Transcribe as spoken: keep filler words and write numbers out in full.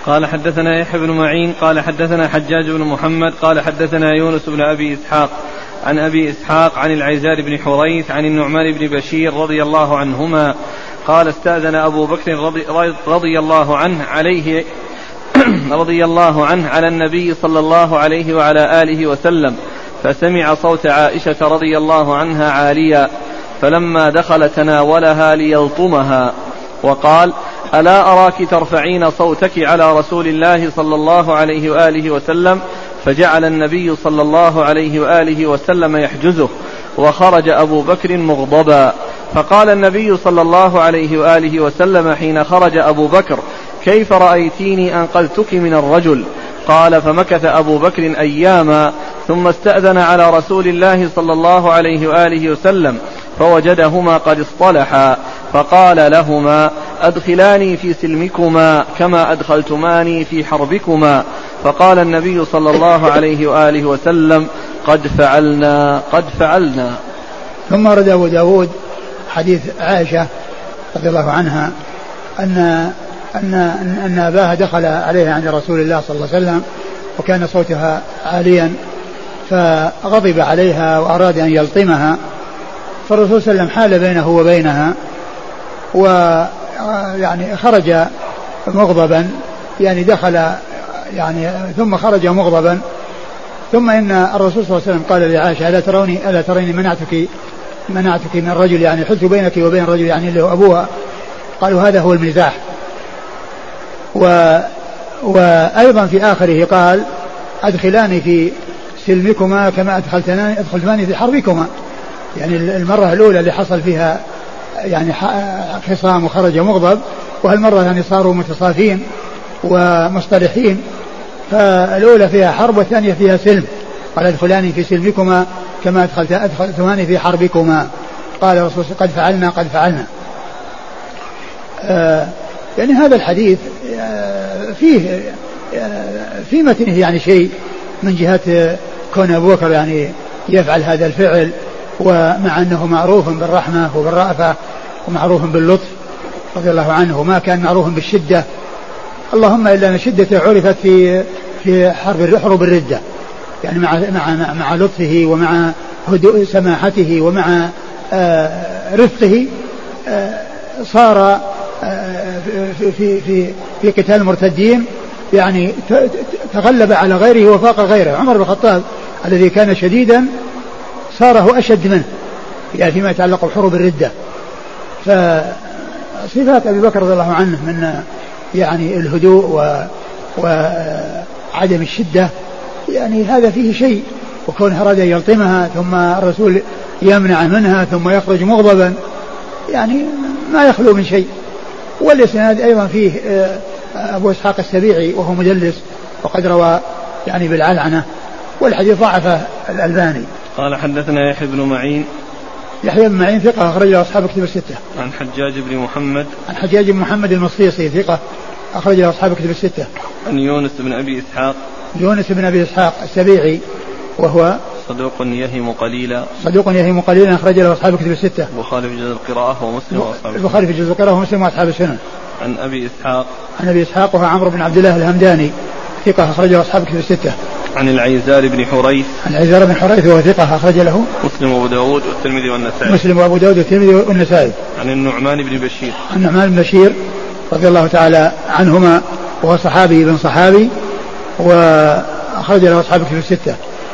قال حدثنا يحيى بن معين قال حدثنا حجاج بن محمد قال حدثنا يونس بن أبي إسحاق عن أبي إسحاق عن العيزار بن حريث عن النعمان بن بشير رضي الله عنهما قال استأذن أبو بكر رضي, رضي الله عنه عليه رضي الله عنه على النبي صلى الله عليه وعلى آله وسلم فسمع صوت عائشة رضي الله عنها عاليا فلما دخل تناولها ليلطمها وقال ألا أراك ترفعين صوتك على رسول الله صلى الله عليه وآله وسلم فجعل النبي صلى الله عليه وآله وسلم يحجزه وخرج أبو بكر مغضبا فقال النبي صلى الله عليه وآله وسلم حين خرج أبو بكر كيف رأيتيني أنقذتك من الرجل؟ قال فمكث أبو بكر أياما ثم استأذن على رسول الله صلى الله عليه وآله وسلم فوجدهما قد اصطلحا فقال لهما أدخلاني في سلمكما كما أدخلتماني في حربكما فقال النبي صلى الله عليه وآله وسلم قد فعلنا قد فعلنا. ثم رد أبو داود حديث عائشة رضي الله عنها أن أن أن أباها دخل عليها عند رسول الله صلى الله عليه وسلم وكان صوتها عاليا فغضب عليها وأراد أن يلطمها فالرسول صلى الله عليه وسلم حال بينه وبينها ويعني خرج مغضبا يعني دخل يعني ثم خرج مغضبا ثم إن الرسول صلى الله عليه وسلم قال لعائشة ألا تروني ألا تريني منعتك منعتك من الرجل يعني حلت بينك وبين الرجل يعني اللي هو أبوها. قالوا هذا هو المزاح. و وأيضا في آخره قال أدخلاني في سلمكما كما أدخلتني أدخلتني في حربكما يعني المرة الأولى اللي حصل فيها يعني خصام وخرج مغضب وهالمرة يعني صاروا متصافين ومصطلحين فالأولى فيها حرب والثانية فيها سلم. قال ادخلاني في سلمكما كما أدخلت أدخلتني في حربكما. قال الرسول قد فعلنا قد فعلنا. آه يعني هذا الحديث آه فيه آه في متنه يعني شيء من جهة كون أبو بكر يعني يفعل هذا الفعل ومع أنه معروف بالرحمة وبالرأفة ومعروف باللطف رضي الله عنه وما كان معروف بالشدة اللهم إلا أن شدته عرفت في في حرب حروب الردة يعني مع مع مع لطفه ومع هدوء سماحته ومع آه رفقه آه صار آه في في في في قتال المرتدين يعني تغلب على غيره وفاق غيره. عمر بن الخطاب الذي كان شديدا صار هو أشد منه يعني فيما يتعلق بحروب الردة. فصفات أبي بكر رضي الله عنه من يعني الهدوء وعدم الشدة يعني هذا فيه شيء وكونه أراد أن يلطمها ثم الرسول يمنع منها ثم يخرج مغضبا يعني ما يخلو من شيء. والإسناد أيضا فيه أبو إسحاق السبيعي وهو مدلس وقد روى يعني بالعلعنة والحديث ضعفه الألباني. قال حدثنا يحيى بن معين يحيى بن معين ثقة أخرج له أصحاب كتب الستة. عن حجاج بن محمد عن حجاج بن محمد المصيصي ثقة أخرج له أصحاب كتب الستة. عن يونس بن أبي إسحاق يونس بن أبي إسحاق السبيعي وهو صدوق يهم قليلا صدوق يهم قليلا أخرج له أصحاب كتب الستة. البخاري في جزء القراءة ومسلم وأصحاب البخاري في جزء القراءة ومسلم وأصحاب السنن. عن أبي إسحاق عن أبي إسحاق وهو عمرو بن عبد الله الهمداني ثقة أخرج له أصحاب كتب الستة. عن العيزار بن حريث عن العيزار بن حريث وهو ثقة أخرج له مسلم وأبو داود والترمذي والنسائي. مسلم وأبو داود والترمذي والنسائي. عن النعمان بن بشير عن النعمان بن بشير رضي الله تعالى عنهما وهو صحابي بن صحابي وأخرج له أصحاب كتب الستة.